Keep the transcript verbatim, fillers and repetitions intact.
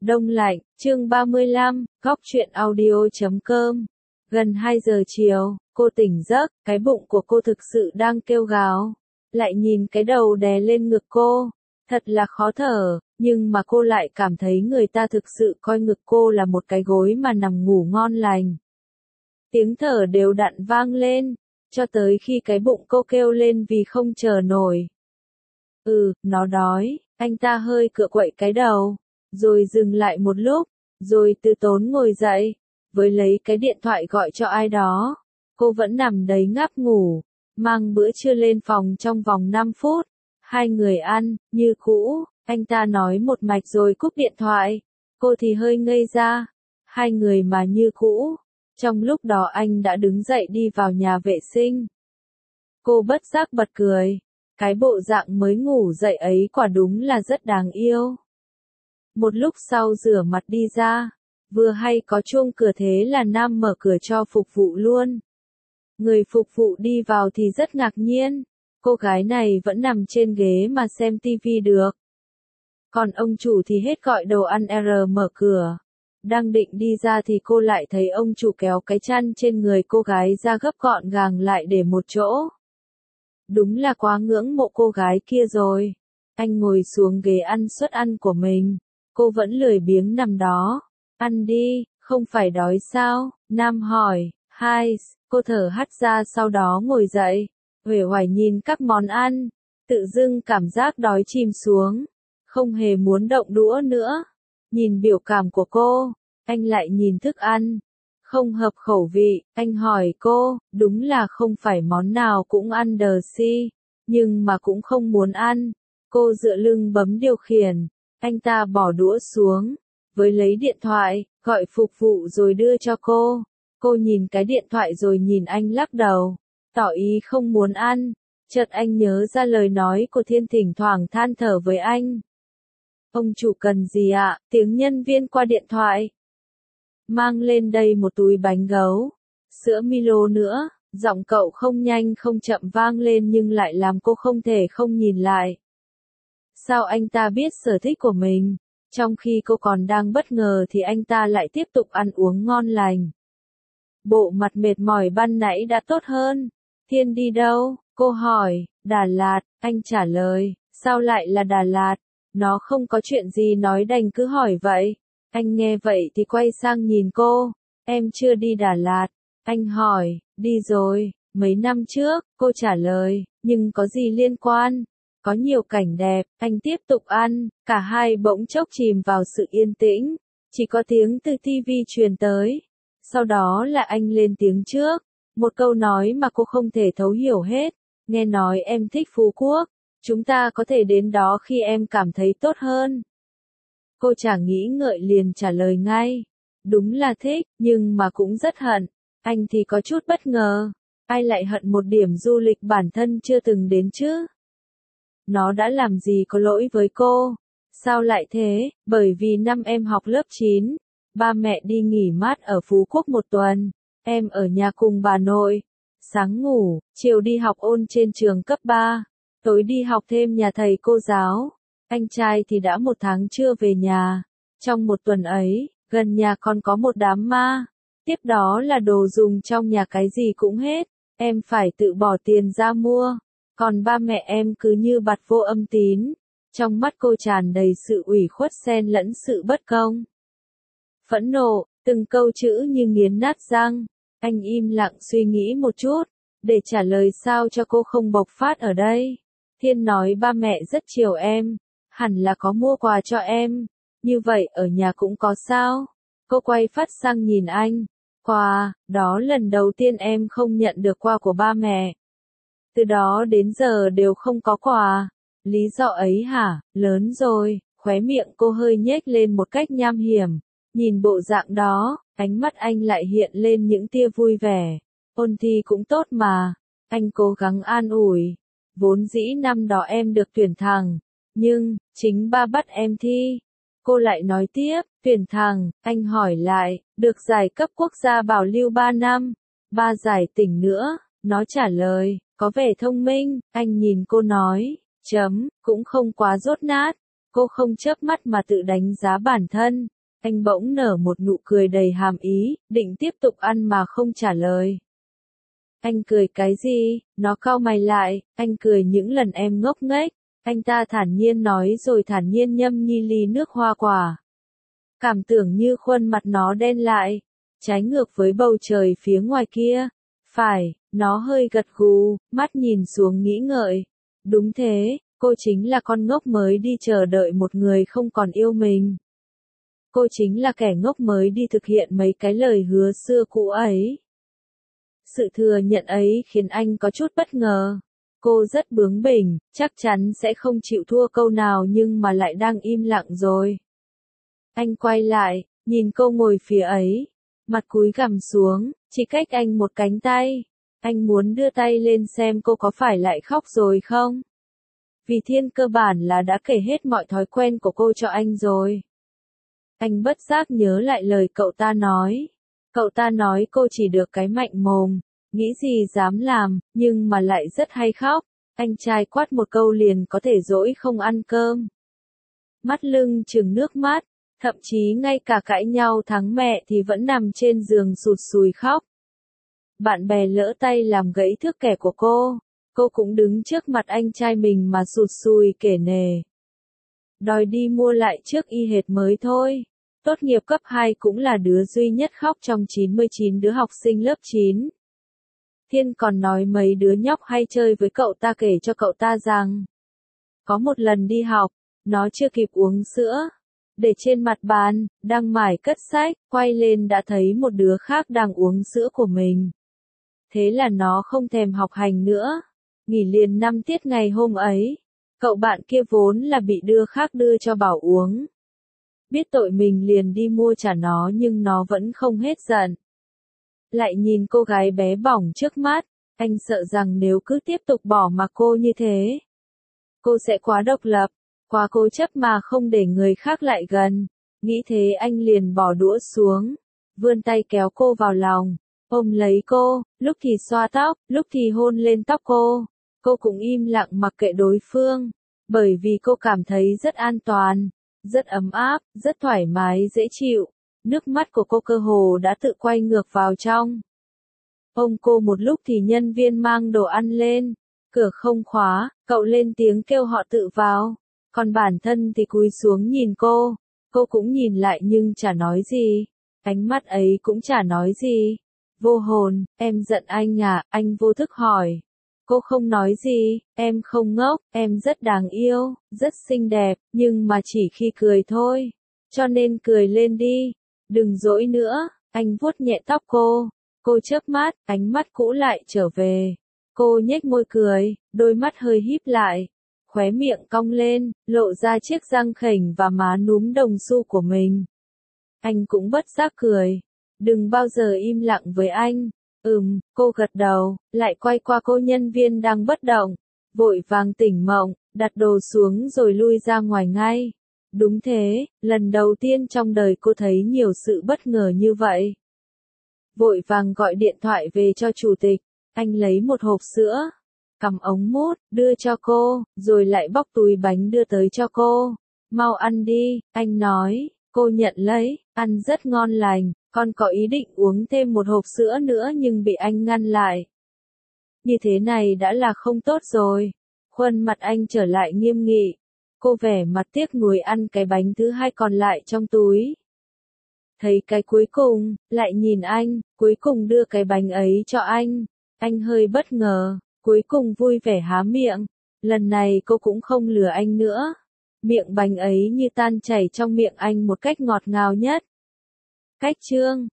Đông lạnh, chương ba mươi lăm, góc truyện audio chấm com. Gần hai giờ chiều, cô tỉnh giấc, cái bụng của cô thực sự đang kêu gào. Lại nhìn cái đầu đè lên ngực cô, thật là khó thở, nhưng mà cô lại cảm thấy người ta thực sự coi ngực cô là một cái gối mà nằm ngủ ngon lành. Tiếng thở đều đặn vang lên, cho tới khi cái bụng cô kêu lên vì không chờ nổi. Ừ, nó đói, anh ta hơi cựa quậy cái đầu, rồi dừng lại một lúc, rồi từ tốn ngồi dậy, với lấy cái điện thoại gọi cho ai đó. Cô vẫn nằm đấy ngáp ngủ, mang bữa trưa lên phòng trong vòng năm phút. Hai người ăn, như cũ, anh ta nói một mạch rồi cúp điện thoại. Cô thì hơi ngây ra, hai người mà như cũ. Trong lúc đó anh đã đứng dậy đi vào nhà vệ sinh. Cô bất giác bật cười, cái bộ dạng mới ngủ dậy ấy quả đúng là rất đáng yêu. Một lúc sau rửa mặt đi ra, vừa hay có chuông cửa thế là Nam mở cửa cho phục vụ luôn. Người phục vụ đi vào thì rất ngạc nhiên, cô gái này vẫn nằm trên ghế mà xem tivi được. Còn ông chủ thì hết gọi đồ ăn R mở cửa. Đang định đi ra thì cô lại thấy ông chủ kéo cái chăn trên người cô gái ra gấp gọn gàng lại để một chỗ. Đúng là quá ngưỡng mộ cô gái kia rồi. Anh ngồi xuống ghế ăn suất ăn của mình. Cô vẫn lười biếng nằm đó. Ăn đi, không phải đói sao? Nam hỏi. Hai, cô thở hắt ra sau đó ngồi dậy. Uể oải nhìn các món ăn. Tự dưng cảm giác đói chìm xuống. Không hề muốn động đũa nữa. Nhìn biểu cảm của cô, anh lại nhìn thức ăn. Không hợp khẩu vị, anh hỏi cô, đúng là không phải món nào cũng ăn đờ si, nhưng mà cũng không muốn ăn. Cô dựa lưng bấm điều khiển, anh ta bỏ đũa xuống, với lấy điện thoại, gọi phục vụ rồi đưa cho cô. Cô nhìn cái điện thoại rồi nhìn anh lắc đầu, tỏ ý không muốn ăn. Chợt anh nhớ ra lời nói của Thiên thỉnh thoảng than thở với anh. Ông chủ cần gì ạ? Tiếng nhân viên qua điện thoại. Mang lên đây một túi bánh gấu, sữa Milo nữa. Giọng cậu không nhanh không chậm vang lên nhưng lại làm cô không thể không nhìn lại. Sao anh ta biết sở thích của mình? Trong khi cô còn đang bất ngờ thì anh ta lại tiếp tục ăn uống ngon lành. Bộ mặt mệt mỏi ban nãy đã tốt hơn. Thiên đi đâu? Cô hỏi. Đà Lạt, anh trả lời. Sao lại là Đà Lạt? Nó không có chuyện gì nói đành cứ hỏi vậy. Anh nghe vậy thì quay sang nhìn cô. Em chưa đi Đà Lạt. Anh hỏi, đi rồi, mấy năm trước, cô trả lời, nhưng có gì liên quan? Có nhiều cảnh đẹp, anh tiếp tục ăn, cả hai bỗng chốc chìm vào sự yên tĩnh. Chỉ có tiếng từ tivi truyền tới. Sau đó là anh lên tiếng trước. Một câu nói mà cô không thể thấu hiểu hết. Nghe nói em thích Phú Quốc. Chúng ta có thể đến đó khi em cảm thấy tốt hơn. Cô chẳng nghĩ ngợi liền trả lời ngay. Đúng là thích, nhưng mà cũng rất hận. Anh thì có chút bất ngờ. Ai lại hận một điểm du lịch bản thân chưa từng đến chứ? Nó đã làm gì có lỗi với cô? Sao lại thế? Bởi vì năm em học lớp chín, ba mẹ đi nghỉ mát ở Phú Quốc một tuần. Em ở nhà cùng bà nội. Sáng ngủ, chiều đi học ôn trên trường cấp ba. Tối đi học thêm nhà thầy cô giáo. Anh trai thì đã một tháng chưa về nhà. Trong một tuần ấy, gần nhà còn có một đám ma. Tiếp đó là đồ dùng trong nhà cái gì cũng hết. Em phải tự bỏ tiền ra mua. Còn ba mẹ em cứ như bặt vô âm tín. Trong mắt cô tràn đầy sự ủy khuất xen lẫn sự bất công. Phẫn nộ, từng câu chữ như nghiến nát răng. Anh im lặng suy nghĩ một chút, để trả lời sao cho cô không bộc phát ở đây. Thiên nói ba mẹ rất chiều em, hẳn là có mua quà cho em. Như vậy ở nhà cũng có sao? Cô quay phát sang nhìn anh. Quà, đó lần đầu tiên em không nhận được quà của ba mẹ. Từ đó đến giờ đều không có quà. Lý do ấy hả? Lớn rồi. Khóe miệng cô hơi nhếch lên một cách nham hiểm. Nhìn bộ dạng đó, ánh mắt anh lại hiện lên những tia vui vẻ. Ôn thi cũng tốt mà. Anh cố gắng an ủi. Vốn dĩ năm đó em được tuyển thẳng. Nhưng, chính ba bắt em thi. Cô lại nói tiếp, tuyển thẳng, anh hỏi lại, được giải cấp quốc gia bảo lưu ba năm. Ba giải tỉnh nữa, nó trả lời, có vẻ thông minh, anh nhìn cô nói, chấm, cũng không quá dốt nát. Cô không chớp mắt mà tự đánh giá bản thân. Anh bỗng nở một nụ cười đầy hàm ý, định tiếp tục ăn mà không trả lời. Anh cười cái gì? Nó cau mày lại, anh cười những lần em ngốc nghếch. Anh ta thản nhiên nói rồi thản nhiên nhâm nhi ly nước hoa quả. Cảm tưởng như khuôn mặt nó đen lại, trái ngược với bầu trời phía ngoài kia. Phải, nó hơi gật gù, mắt nhìn xuống nghĩ ngợi. Đúng thế, cô chính là con ngốc mới đi chờ đợi một người không còn yêu mình. Cô chính là kẻ ngốc mới đi thực hiện mấy cái lời hứa xưa cũ ấy. Sự thừa nhận ấy khiến anh có chút bất ngờ. Cô rất bướng bỉnh, chắc chắn sẽ không chịu thua câu nào nhưng mà lại đang im lặng rồi. Anh quay lại, nhìn cô ngồi phía ấy, mặt cúi gằm xuống, chỉ cách anh một cánh tay. Anh muốn đưa tay lên xem cô có phải lại khóc rồi không? Vì Thiên cơ bản là đã kể hết mọi thói quen của cô cho anh rồi. Anh bất giác nhớ lại lời cậu ta nói. Cậu ta nói cô chỉ được cái mạnh mồm, nghĩ gì dám làm, nhưng mà lại rất hay khóc. Anh trai quát một câu liền có thể dỗi không ăn cơm. Mắt lưng trừng nước mắt, thậm chí ngay cả cãi nhau thắng mẹ thì vẫn nằm trên giường sụt sùi khóc. Bạn bè lỡ tay làm gãy thước kẻ của cô, cô cũng đứng trước mặt anh trai mình mà sụt sùi kể nề. Đòi đi mua lại trước y hệt mới thôi. Tốt nghiệp cấp hai cũng là đứa duy nhất khóc trong chín mươi chín đứa học sinh lớp chín. Thiên còn nói mấy đứa nhóc hay chơi với cậu ta kể cho cậu ta rằng, có một lần đi học, nó chưa kịp uống sữa, để trên mặt bàn, đang mải cất sách, quay lên đã thấy một đứa khác đang uống sữa của mình. Thế là nó không thèm học hành nữa, nghỉ liền năm tiết ngày hôm ấy. Cậu bạn kia vốn là bị đứa khác đưa cho bảo uống. Biết tội mình liền đi mua trả nó nhưng nó vẫn không hết giận. Lại nhìn cô gái bé bỏng trước mắt, anh sợ rằng nếu cứ tiếp tục bỏ mặc cô như thế, cô sẽ quá độc lập, quá cố chấp mà không để người khác lại gần. Nghĩ thế anh liền bỏ đũa xuống, vươn tay kéo cô vào lòng, ôm lấy cô, lúc thì xoa tóc, lúc thì hôn lên tóc cô. Cô cũng im lặng mặc kệ đối phương, bởi vì cô cảm thấy rất an toàn, rất ấm áp, rất thoải mái dễ chịu. Nước mắt của cô cơ hồ đã tự quay ngược vào trong. Ôm cô một lúc thì nhân viên mang đồ ăn lên, cửa không khóa, cậu lên tiếng kêu họ tự vào, còn bản thân thì cúi xuống nhìn cô, cô cũng nhìn lại nhưng chả nói gì, ánh mắt ấy cũng chả nói gì. Vô hồn, em giận anh à, anh vô thức hỏi. Cô không nói gì, em không ngốc, em rất đáng yêu, rất xinh đẹp, nhưng mà chỉ khi cười thôi. Cho nên cười lên đi, đừng dỗi nữa. Anh vuốt nhẹ tóc cô, cô chớp mắt, ánh mắt cũ lại trở về. Cô nhếch môi cười, đôi mắt hơi híp lại, khóe miệng cong lên, lộ ra chiếc răng khểnh và má núm đồng xu của mình. Anh cũng bất giác cười, đừng bao giờ im lặng với anh. Ừm, cô gật đầu, lại quay qua cô nhân viên đang bất động, vội vàng tỉnh mộng, đặt đồ xuống rồi lui ra ngoài ngay. Đúng thế, lần đầu tiên trong đời cô thấy nhiều sự bất ngờ như vậy. Vội vàng gọi điện thoại về cho chủ tịch, anh lấy một hộp sữa, cầm ống mút, đưa cho cô, rồi lại bóc túi bánh đưa tới cho cô. Mau ăn đi, anh nói, cô nhận lấy, ăn rất ngon lành. Con có ý định uống thêm một hộp sữa nữa nhưng bị anh ngăn lại. Như thế này đã là không tốt rồi. Khuôn mặt anh trở lại nghiêm nghị. Cô vẻ mặt tiếc nuối ăn cái bánh thứ hai còn lại trong túi. Thấy cái cuối cùng, lại nhìn anh, cuối cùng đưa cái bánh ấy cho anh. Anh hơi bất ngờ, cuối cùng vui vẻ há miệng. Lần này cô cũng không lừa anh nữa. Miệng bánh ấy như tan chảy trong miệng anh một cách ngọt ngào nhất. Cách chương